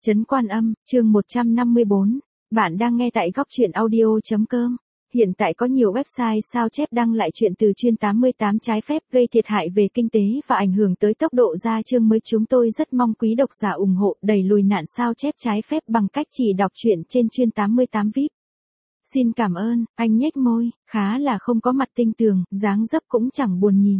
Trấn Quan Âm, chương 154. Bạn đang nghe tại góc truyện audio.com. Hiện tại có nhiều website sao chép đăng lại chuyện từ chuyên 88 trái phép gây thiệt hại về kinh tế và ảnh hưởng tới tốc độ ra chương mới. Chúng tôi rất mong quý độc giả ủng hộ đẩy lùi nạn sao chép trái phép bằng cách chỉ đọc truyện trên chuyên 88 VIP. Xin cảm ơn. Anh nhếch môi, khá là không có mặt tinh tường, dáng dấp cũng chẳng buồn nhìn.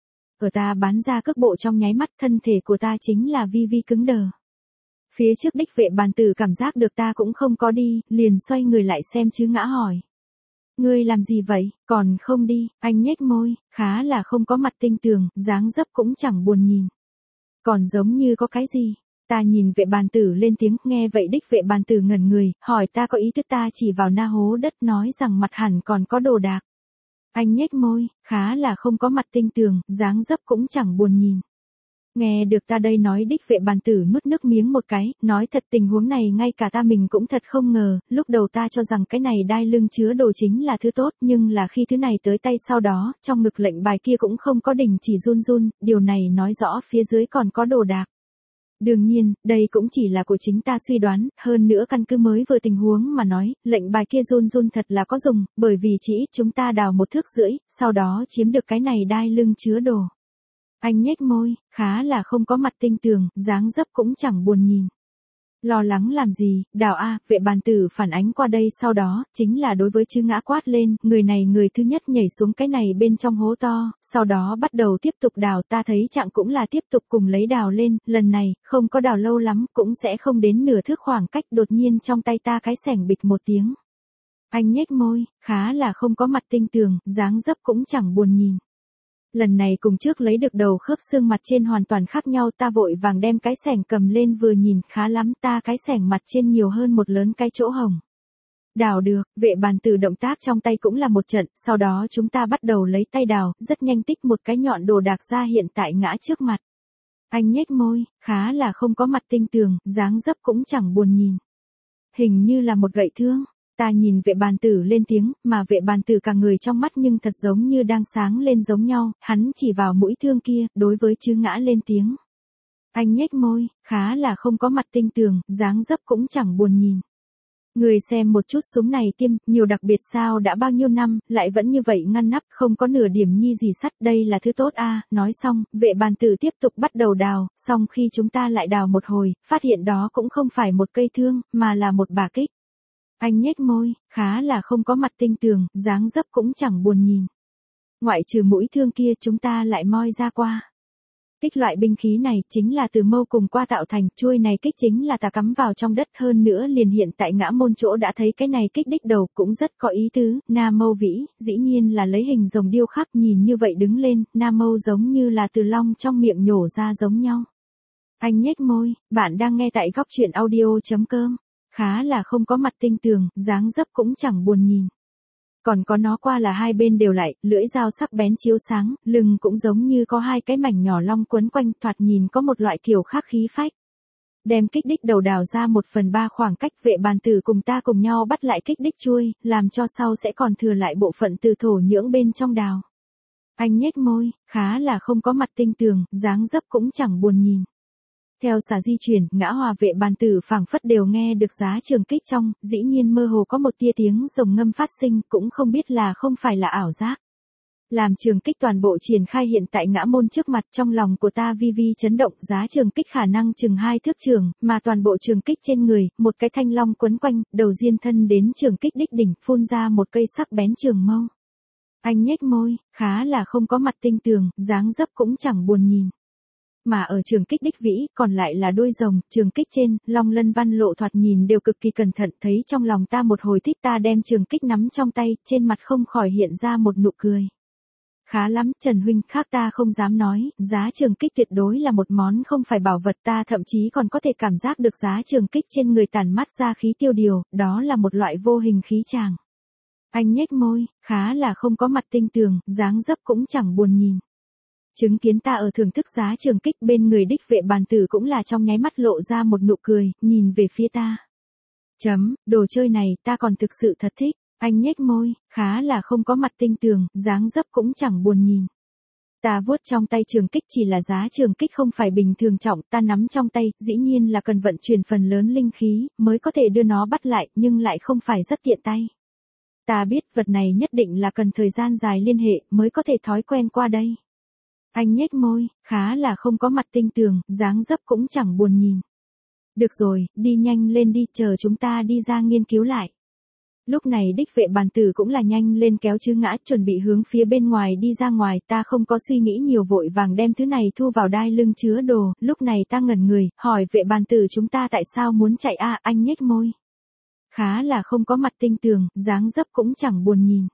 Ở ta bán ra cước bộ trong nháy mắt, thân thể của ta chính là vi vi cứng đờ. Phía trước đích vệ bàn tử cảm giác được ta cũng không có đi, liền xoay người lại xem chứ ngã hỏi. Ngươi làm gì vậy, còn không đi? Anh nhếch môi, khá là không có mặt tinh tường, dáng dấp cũng chẳng buồn nhìn. Còn giống như có cái gì? Ta nhìn vệ bàn tử lên tiếng, nghe vậy đích vệ bàn tử ngẩn người, hỏi ta có ý thức. Ta chỉ vào na hố đất nói rằng mặt hẳn còn có đồ đạc. Anh nhếch môi, khá là không có mặt tinh tường, dáng dấp cũng chẳng buồn nhìn. Nghe được ta đây nói, đích vệ bàn tử nuốt nước miếng một cái, nói thật tình huống này ngay cả ta mình cũng thật không ngờ, lúc đầu ta cho rằng cái này đai lưng chứa đồ chính là thứ tốt, nhưng là khi thứ này tới tay sau đó, trong ngực lệnh bài kia cũng không có đình chỉ run run, điều này nói rõ phía dưới còn có đồ đạc. Đương nhiên, đây cũng chỉ là của chính ta suy đoán, hơn nữa căn cứ mới vừa tình huống mà nói, lệnh bài kia run run thật là có dùng, bởi vì chỉ ít chúng ta đào 1,5 thước, sau đó chiếm được cái này đai lưng chứa đồ. Anh nhếch môi, khá là không có mặt tinh tường, dáng dấp cũng chẳng buồn nhìn. Lo lắng làm gì, đào a, vệ bàn tử phản ánh qua đây sau đó, chính là đối với chư ngã quát lên, người này người thứ nhất nhảy xuống cái này bên trong hố to, sau đó bắt đầu tiếp tục đào. Ta thấy trạng cũng là tiếp tục cùng lấy đào lên, lần này, không có đào lâu lắm, cũng sẽ không đến nửa thước khoảng cách, đột nhiên trong tay ta cái xẻng bịch một tiếng. Anh nhếch môi, khá là không có mặt tinh tường, dáng dấp cũng chẳng buồn nhìn. Lần này cùng trước lấy được đầu khớp xương mặt trên hoàn toàn khác nhau, ta vội vàng đem cái xẻng cầm lên vừa nhìn, khá lắm, ta cái xẻng mặt trên nhiều hơn một lớn cái chỗ hồng. Đào được, vệ bàn tử động tác trong tay cũng là một trận, sau đó chúng ta bắt đầu lấy tay đào, rất nhanh tích một cái nhọn đồ đạc ra hiện tại ngã trước mặt. Anh nhếch môi, khá là không có mặt tinh tường, dáng dấp cũng chẳng buồn nhìn. Hình như là một gậy thương. Ta nhìn vệ bàn tử lên tiếng, mà vệ bàn tử cả người trong mắt nhưng thật giống như đang sáng lên giống nhau, hắn chỉ vào mũi thương kia, đối với chư ngã lên tiếng. Anh nhếch môi, khá là không có mặt tinh tường, dáng dấp cũng chẳng buồn nhìn. Người xem một chút súng này tiêm, nhiều đặc biệt sao, đã bao nhiêu năm, lại vẫn như vậy ngăn nắp, không có nửa điểm nhi gì sắt, đây là thứ tốt a. Nói xong, vệ bàn tử tiếp tục bắt đầu đào, xong khi chúng ta lại đào một hồi, phát hiện đó cũng không phải một cây thương, mà là một bả kích. Anh nhếch môi, khá là không có mặt tinh tường, dáng dấp cũng chẳng buồn nhìn. Ngoại trừ mũi thương kia chúng ta lại moi ra qua. Kích loại binh khí này chính là từ mâu cùng qua tạo thành, chuôi này kích chính là ta cắm vào trong đất, hơn nữa liền hiện tại ngã môn chỗ đã thấy cái này kích đích đầu cũng rất có ý tứ, na mâu vĩ, dĩ nhiên là lấy hình rồng điêu khắc, nhìn như vậy đứng lên, na mâu giống như là từ long trong miệng nhổ ra giống nhau. Anh nhếch môi, bạn đang nghe tại góc truyện audio.com. Khá là không có mặt tinh tường, dáng dấp cũng chẳng buồn nhìn. Còn có nó qua là hai bên đều lại, lưỡi dao sắc bén chiếu sáng, lưng cũng giống như có hai cái mảnh nhỏ long quấn quanh, thoạt nhìn có một loại kiểu khác khí phách. Đem kích đích đầu đào ra 1/3 khoảng cách, vệ bàn tử cùng ta cùng nhau bắt lại kích đích chuôi, làm cho sau sẽ còn thừa lại bộ phận từ thổ nhưỡng bên trong đào. Anh nhếch môi, khá là không có mặt tinh tường, dáng dấp cũng chẳng buồn nhìn. Theo xà di chuyển, ngã hòa vệ bàn tử phảng phất đều nghe được giá trường kích trong, dĩ nhiên mơ hồ có một tia tiếng rồng ngâm phát sinh, cũng không biết là không phải là ảo giác. Làm trường kích toàn bộ triển khai hiện tại ngã môn trước mặt, trong lòng của ta vi vi chấn động, giá trường kích khả năng chừng 2 thước trường, mà toàn bộ trường kích trên người, một cái thanh long quấn quanh, đầu diên thân đến trường kích đích đỉnh, phun ra một cây sắc bén trường mâu. Anh nhếch môi, khá là không có mặt tinh tường, dáng dấp cũng chẳng buồn nhìn. Mà ở trường kích đích vĩ, còn lại là đuôi rồng, trường kích trên, long lân văn lộ thoạt nhìn đều cực kỳ cẩn thận, thấy trong lòng ta một hồi thích, ta đem trường kích nắm trong tay, trên mặt không khỏi hiện ra một nụ cười. Khá lắm, Trần huynh, khác ta không dám nói, giá trường kích tuyệt đối là một món không phải bảo vật, ta thậm chí còn có thể cảm giác được giá trường kích trên người tản mát ra khí tiêu điều, đó là một loại vô hình khí tràng. Anh nhếch môi, khá là không có mặt tinh tường, dáng dấp cũng chẳng buồn nhìn. Chứng kiến ta ở thưởng thức giá trường kích, bên người đích vệ bàn tử cũng là trong nháy mắt lộ ra một nụ cười, nhìn về phía ta. Đồ chơi này ta còn thực sự thật thích. Anh nhếch môi, khá là không có mặt tinh tường, dáng dấp cũng chẳng buồn nhìn. Ta vuốt trong tay trường kích, chỉ là giá trường kích không phải bình thường trọng, ta nắm trong tay, dĩ nhiên là cần vận chuyển phần lớn linh khí, mới có thể đưa nó bắt lại, nhưng lại không phải rất tiện tay. Ta biết vật này nhất định là cần thời gian dài liên hệ, mới có thể thói quen qua đây. Anh nhếch môi, khá là không có mặt tinh tường, dáng dấp cũng chẳng buồn nhìn. Được rồi, đi nhanh lên đi, chờ chúng ta đi ra nghiên cứu lại. Lúc này đích vệ bàn tử cũng là nhanh lên kéo Chư Ngã, chuẩn bị hướng phía bên ngoài đi ra ngoài. Ta không có suy nghĩ nhiều, vội vàng đem thứ này thu vào đai lưng chứa đồ. Lúc này ta ngẩn người, hỏi vệ bàn tử chúng ta tại sao muốn chạy a? Anh nhếch môi, khá là không có mặt tinh tường, dáng dấp cũng chẳng buồn nhìn.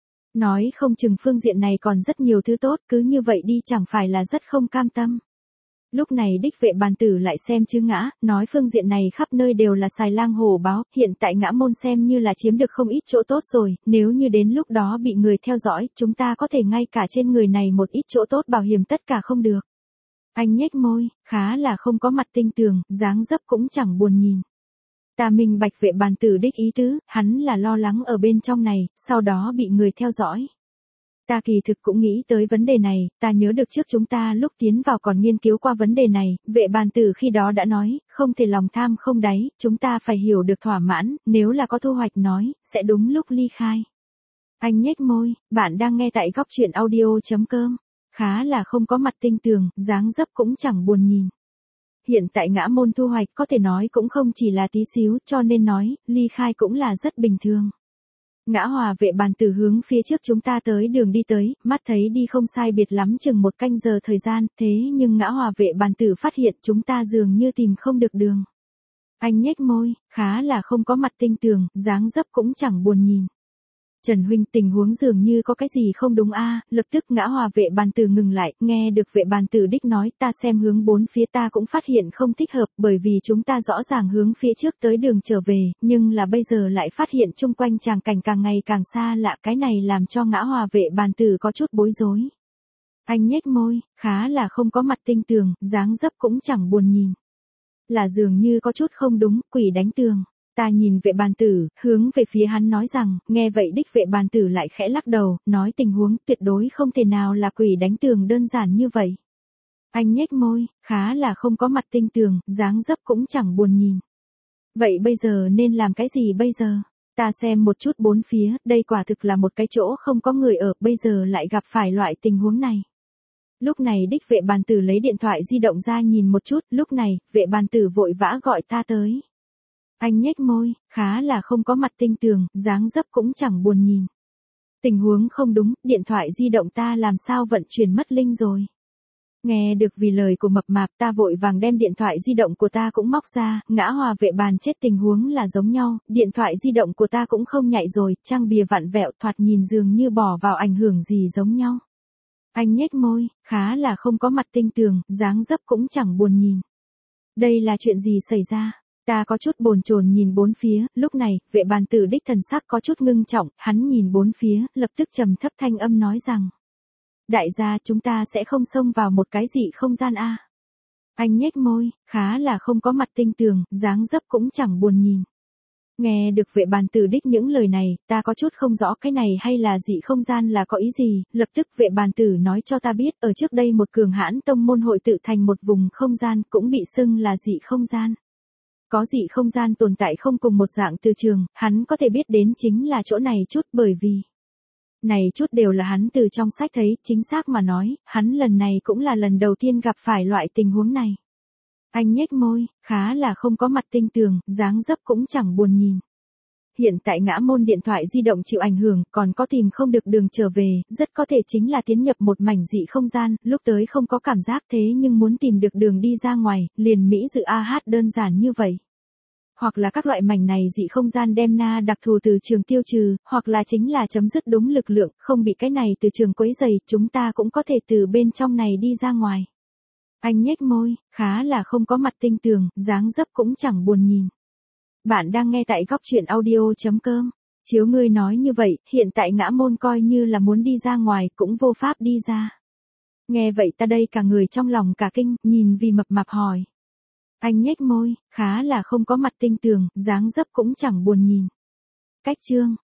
Nói không chừng phương diện này còn rất nhiều thứ tốt, cứ như vậy đi chẳng phải là rất không cam tâm. Lúc này đích vệ bàn tử lại xem Chư Ngã, nói phương diện này khắp nơi đều là xài lang hổ báo, hiện tại Ngã môn xem như là chiếm được không ít chỗ tốt rồi, nếu như đến lúc đó bị người theo dõi, chúng ta có thể ngay cả trên người này một ít chỗ tốt bảo hiểm tất cả không được. Anh nhếch môi, khá là không có mặt tinh tường, dáng dấp cũng chẳng buồn nhìn. Ta minh bạch vệ bàn tử đích ý tứ, hắn là lo lắng ở bên trong này, sau đó bị người theo dõi. Ta kỳ thực cũng nghĩ tới vấn đề này, ta nhớ được trước chúng ta lúc tiến vào còn nghiên cứu qua vấn đề này, vệ bàn tử khi đó đã nói, không thể lòng tham không đáy, chúng ta phải hiểu được thỏa mãn, nếu là có thu hoạch nói, sẽ đúng lúc ly khai. Anh nhếch môi, bạn đang nghe tại góc truyện audio.com, khá là không có mặt tinh tường, dáng dấp cũng chẳng buồn nhìn. Hiện tại Ngã môn thu hoạch có thể nói cũng không chỉ là tí xíu, cho nên nói, ly khai cũng là rất bình thường. Ngã Hòa vệ bàn tử hướng phía trước chúng ta tới đường đi tới, mắt thấy đi không sai biệt lắm chừng 1 canh giờ thời gian, thế nhưng Ngã Hòa vệ bàn tử phát hiện chúng ta dường như tìm không được đường. Anh nhếch môi, khá là không có mặt tinh tường, dáng dấp cũng chẳng buồn nhìn. Trần huynh, tình huống dường như có cái gì không đúng a? Lập tức Ngã Hòa vệ bàn tử ngừng lại, nghe được vệ bàn tử đích nói, ta xem hướng bốn phía ta cũng phát hiện không thích hợp, bởi vì chúng ta rõ ràng hướng phía trước tới đường trở về, nhưng là bây giờ lại phát hiện chung quanh tràng cảnh càng ngày càng xa lạ, cái này làm cho Ngã Hòa vệ bàn tử có chút bối rối. Anh nhếch môi, khá là không có mặt tinh tường, dáng dấp cũng chẳng buồn nhìn. Là dường như có chút không đúng, quỷ đánh tường. Ta nhìn vệ bàn tử, hướng về phía hắn nói rằng, nghe vậy đích vệ bàn tử lại khẽ lắc đầu, nói tình huống tuyệt đối không thể nào là quỷ đánh tường đơn giản như vậy. Anh nhếch môi, khá là không có mặt tinh tường, dáng dấp cũng chẳng buồn nhìn. Vậy bây giờ nên làm cái gì bây giờ? Ta xem một chút bốn phía, đây quả thực là một cái chỗ không có người ở, bây giờ lại gặp phải loại tình huống này. Lúc này đích vệ bàn tử lấy điện thoại di động ra nhìn một chút, lúc này, vệ bàn tử vội vã gọi ta tới. Anh nhếch môi, khá là không có mặt tinh tường, dáng dấp cũng chẳng buồn nhìn. Tình huống không đúng, điện thoại di động ta làm sao vận chuyển mất linh rồi. Nghe được vì lời của mập mạp, ta vội vàng đem điện thoại di động của ta cũng móc ra, Ngã Hòa vệ bàn chết tình huống là giống nhau, điện thoại di động của ta cũng không nhạy rồi, trang bìa vặn vẹo, thoạt nhìn dường như bỏ vào ảnh hưởng gì giống nhau. Anh nhếch môi, khá là không có mặt tinh tường, dáng dấp cũng chẳng buồn nhìn. Đây là chuyện gì xảy ra? Ta có chút bồn chồn nhìn bốn phía, lúc này, vệ bàn tử đích thần sắc có chút ngưng trọng, hắn nhìn bốn phía, lập tức trầm thấp thanh âm nói rằng. Đại gia, chúng ta sẽ không xông vào một cái gì không gian a? Anh nhếch môi, khá là không có mặt tinh tường, dáng dấp cũng chẳng buồn nhìn. Nghe được vệ bàn tử đích những lời này, ta có chút không rõ cái này hay là dị không gian là có ý gì, lập tức vệ bàn tử nói cho ta biết, ở trước đây một cường hãn tông môn hội tự thành một vùng không gian, cũng bị xưng là dị không gian. Có dị không gian tồn tại không cùng một dạng từ trường, hắn có thể biết đến chính là chỗ này chút, bởi vì này chút đều là hắn từ trong sách thấy, chính xác mà nói, hắn lần này cũng là lần đầu tiên gặp phải loại tình huống này. Anh nhếch môi, khá là không có mặt tinh tường, dáng dấp cũng chẳng buồn nhìn. Hiện tại Ngã môn điện thoại di động chịu ảnh hưởng, còn có tìm không được đường trở về, rất có thể chính là tiến nhập một mảnh dị không gian, lúc tới không có cảm giác thế nhưng muốn tìm được đường đi ra ngoài, liền Mỹ dự AH đơn giản như vậy. Hoặc là các loại mảnh này dị không gian đem na đặc thù từ trường tiêu trừ, hoặc là chính là chấm dứt đúng lực lượng, không bị cái này từ trường quấy rầy, chúng ta cũng có thể từ bên trong này đi ra ngoài. Anh nhếch môi, khá là không có mặt tinh tường, dáng dấp cũng chẳng buồn nhìn. Bạn đang nghe tại góc truyện audio.com. Chiếu ngươi nói như vậy, hiện tại Ngã môn coi như là muốn đi ra ngoài, cũng vô pháp đi ra. Nghe vậy ta đây cả người trong lòng cả kinh, nhìn vì mập mạp hỏi. Anh nhếch môi, khá là không có mặt tinh tường, dáng dấp cũng chẳng buồn nhìn. Cách chương.